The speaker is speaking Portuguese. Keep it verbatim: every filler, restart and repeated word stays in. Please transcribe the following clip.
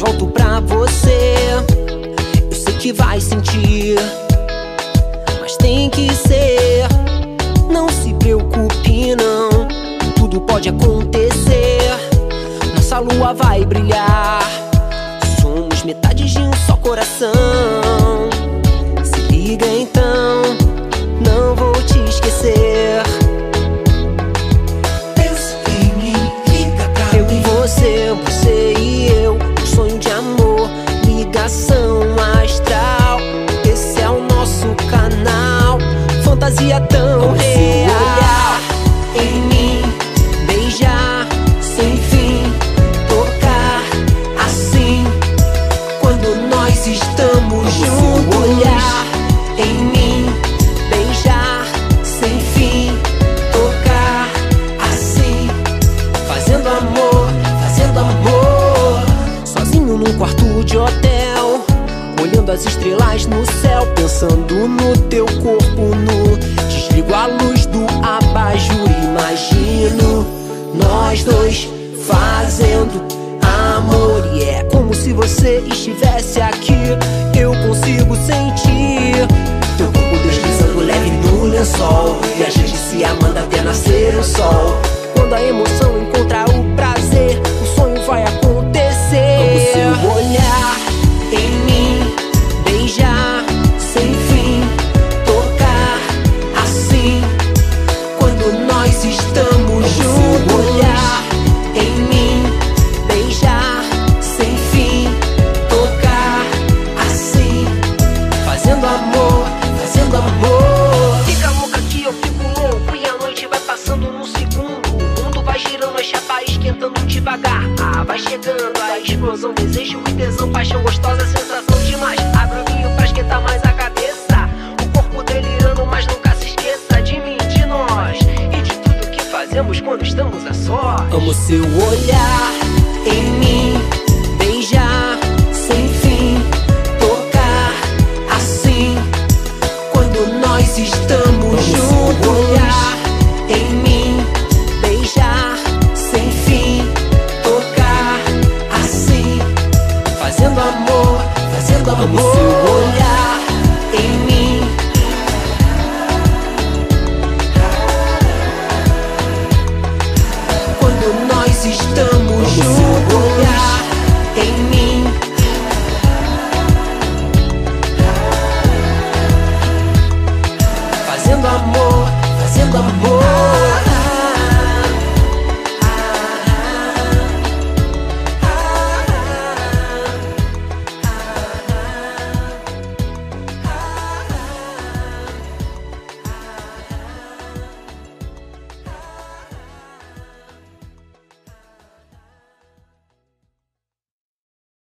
volto pra você. Eu sei que vai sentir, mas tem que ser. Não se preocupe não, tudo pode acontecer. Nossa lua vai brilhar, somos metade de um só coração. Se liga então, não vou te esquecer. Pensa em mim, liga pra Eu mim. e você, você e eu, um sonho de amor, ligação astral. Esse é o nosso canal, fantasia tão Como se real. olhar Em mim, beijar sem fim, tocar assim. Quando nós estamos juntos, olhar em mim, beijar sem fim, tocar assim. Fazendo amor, fazendo amor. Sozinho num quarto de hotel, olhando as estrelas no céu, pensando no teu corpo nu. Desligo a luz do abajur, imagino nós dois fazendo amor. E é como se você estivesse aqui, eu consigo sentir teu corpo deslizando leve no lençol, e a gente se amando até nascer o sol. Quando a emoção encontra o prazer, o sonho vai acontecer. Como seu olhar em mim, beijar sem fim, tocar assim. Quando nós estamos juntos, olhar em mim, beijar sem fim, tocar assim. Fazendo amor, fazendo amor. Fica louca que eu fico louco, e a noite vai passando num segundo. O mundo vai girando, a chapa esquentando devagar. Ah, vai chegando a explosão, desejo e tesão, paixão gostosa, sensação demais. Abre o vinho pra esquentar mais a cabeça, o corpo delirando, mas nunca se esqueça de mim, de nós e de tudo que fazemos quando estamos a sós. Amo seu olhar em mim,